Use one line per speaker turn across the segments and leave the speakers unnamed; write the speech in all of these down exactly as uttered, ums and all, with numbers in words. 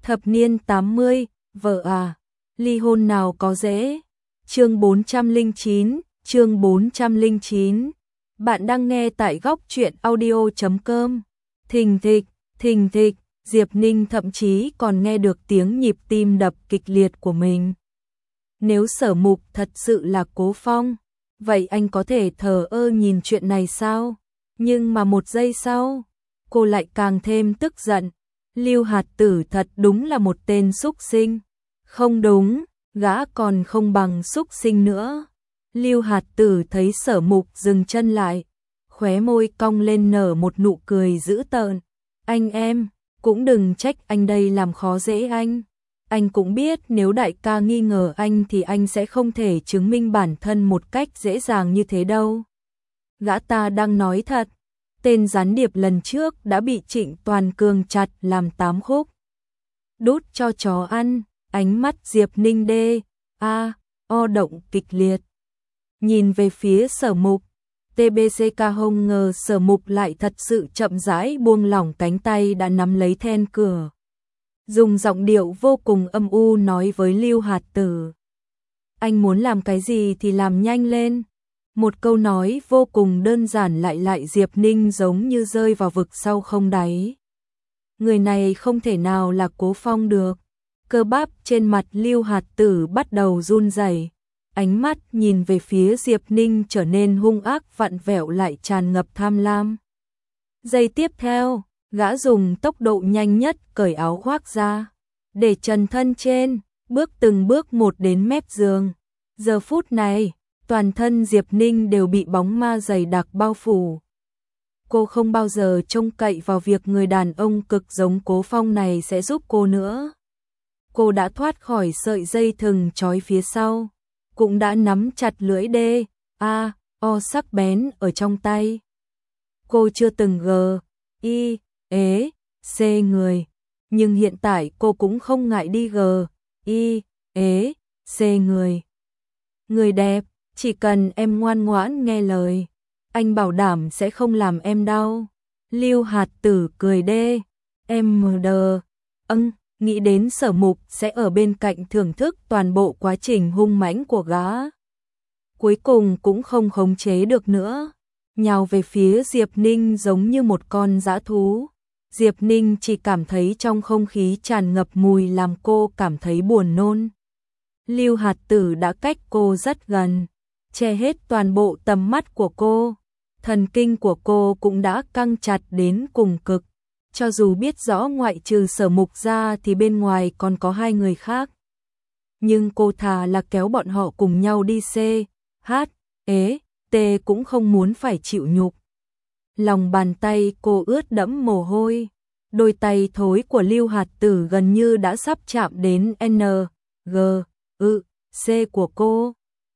Thập niên tám mươi, vợ à, ly hôn nào có dễ. Chương bốn trăm lẻ chín, chương bốn trăm lẻ chín. Bạn đang nghe tại góc truyện audio chấm com. Thình thịch, thình thịch, Diệp Ninh thậm chí còn nghe được tiếng nhịp tim đập kịch liệt của mình. Nếu Sở Mục thật sự là Cố Phong, vậy anh có thể thờ ơ nhìn chuyện này sao? Nhưng mà một giây sau, cô lại càng thêm tức giận. Lưu Hạt Tử thật đúng là một tên súc sinh. Không đúng, gã còn không bằng súc sinh nữa. Lưu Hạt Tử thấy Sở Mục dừng chân lại, khóe môi cong lên nở một nụ cười dữ tợn. Anh em, cũng đừng trách anh đây làm khó dễ anh. Anh cũng biết nếu đại ca nghi ngờ anh thì anh sẽ không thể chứng minh bản thân một cách dễ dàng như thế đâu. Gã ta đang nói thật. Tên gián điệp lần trước đã bị Trịnh Toàn Cường chặt làm tám khúc. Đút cho chó ăn, ánh mắt Diệp Ninh đê, a, o động kịch liệt. Nhìn về phía Sở Mục, tê bê xê ca không ngờ Sở Mục lại thật sự chậm rãi buông lỏng cánh tay đã nắm lấy then cửa. Dùng giọng điệu vô cùng âm u nói với Lưu Hạt Tử. Anh muốn làm cái gì thì làm nhanh lên. Một câu nói vô cùng đơn giản lại lại Diệp Ninh giống như rơi vào vực sâu không đáy. Người này không thể nào là Cố Phong được. Cơ bắp trên mặt Lưu Hạt Tử bắt đầu run rẩy, ánh mắt nhìn về phía Diệp Ninh trở nên hung ác vặn vẹo lại tràn ngập tham lam. Giây tiếp theo, gã dùng tốc độ nhanh nhất cởi áo khoác ra, để trần thân trên, bước từng bước một đến mép giường. Giờ phút này, toàn thân Diệp Ninh đều bị bóng ma dày đặc bao phủ. Cô không bao giờ trông cậy vào việc người đàn ông cực giống Cố Phong này sẽ giúp cô nữa. Cô đã thoát khỏi sợi dây thừng trói phía sau, cũng đã nắm chặt lưỡi đê, a, o sắc bén ở trong tay. Cô chưa từng gờ, y, ế, xê người, nhưng hiện tại cô cũng không ngại đi gờ, y, ế, xê người. Người đẹp, chỉ cần em ngoan ngoãn nghe lời, anh bảo đảm sẽ không làm em đau. Lưu Hạt Tử cười đê, em mờ đờ, âng, nghĩ đến Sở Mục sẽ ở bên cạnh thưởng thức toàn bộ quá trình hung mãnh của gã. Cuối cùng cũng không khống chế được nữa, nhào về phía Diệp Ninh giống như một con dã thú. Diệp Ninh chỉ cảm thấy trong không khí tràn ngập mùi làm cô cảm thấy buồn nôn. Lưu Hạt Tử đã cách cô rất gần, che hết toàn bộ tầm mắt của cô. Thần kinh của cô cũng đã căng chặt đến cùng cực. Cho dù biết rõ ngoại trừ Sở Mục ra thì bên ngoài còn có hai người khác. Nhưng cô thà là kéo bọn họ cùng nhau đi xê, hát, ế, tê cũng không muốn phải chịu nhục. Lòng bàn tay cô ướt đẫm mồ hôi. Đôi tay thối của Lưu Hạt Tử gần như đã sắp chạm đến N, G, ư, C của cô.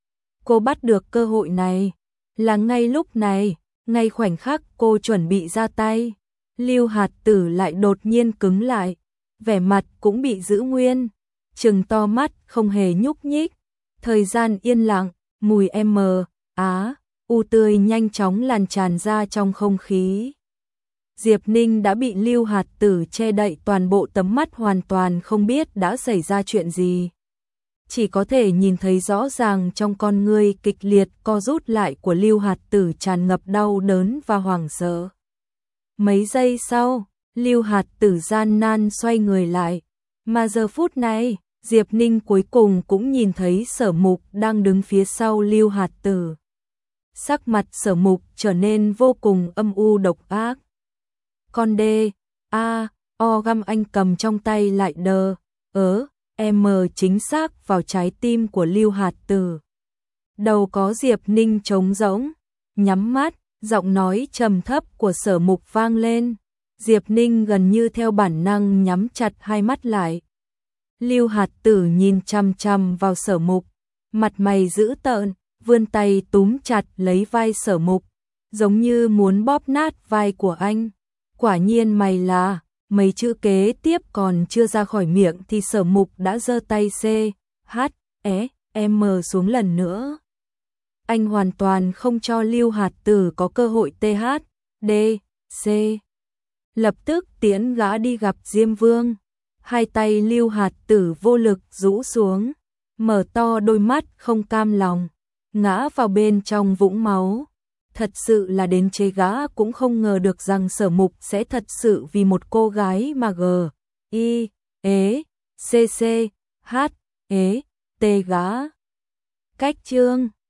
Cô bắt được cơ hội này. Là ngay lúc này, ngay khoảnh khắc cô chuẩn bị ra tay, Lưu Hạt Tử lại đột nhiên cứng lại, vẻ mặt cũng bị giữ nguyên, trừng to mắt không hề nhúc nhích. Thời gian yên lặng, mùi M, á, u tươi nhanh chóng lan tràn ra trong không khí. Diệp Ninh đã bị Lưu Hạt Tử che đậy toàn bộ tầm mắt, hoàn toàn không biết đã xảy ra chuyện gì. Chỉ có thể nhìn thấy rõ ràng trong con ngươi kịch liệt co rút lại của Lưu Hạt Tử tràn ngập đau đớn và hoảng sợ. Mấy giây sau, Lưu Hạt Tử gian nan xoay người lại, mà giờ phút này, Diệp Ninh cuối cùng cũng nhìn thấy Sở Mục đang đứng phía sau Lưu Hạt Tử. Sắc mặt Sở Mục trở nên vô cùng âm u độc ác. Con đê, a, o găm anh cầm trong tay lại đờ, ớ, em chính xác vào trái tim của Lưu Hạt Tử. Đầu có Diệp Ninh trống rỗng, nhắm mắt, giọng nói trầm thấp của Sở Mục vang lên. Diệp Ninh gần như theo bản năng nhắm chặt hai mắt lại. Lưu Hạt Tử nhìn chằm chằm vào Sở Mục, mặt mày dữ tợn, vươn tay túm chặt lấy vai Sở Mục, giống như muốn bóp nát vai của anh. Quả nhiên mày là, mấy chữ kế tiếp còn chưa ra khỏi miệng thì Sở Mục đã giơ tay C, H, E, M xuống lần nữa. Anh hoàn toàn không cho Lưu Hạt Tử có cơ hội T H, D, C. Lập tức tiễn gã đi gặp Diêm Vương. Hai tay Lưu Hạt Tử vô lực rũ xuống, mở to đôi mắt không cam lòng, ngã vào bên trong vũng máu. Thật sự là đến chế gã cũng không ngờ được rằng Sở Mục sẽ thật sự vì một cô gái mà g, i, ế, c c, h, ế, t gã. Cách chương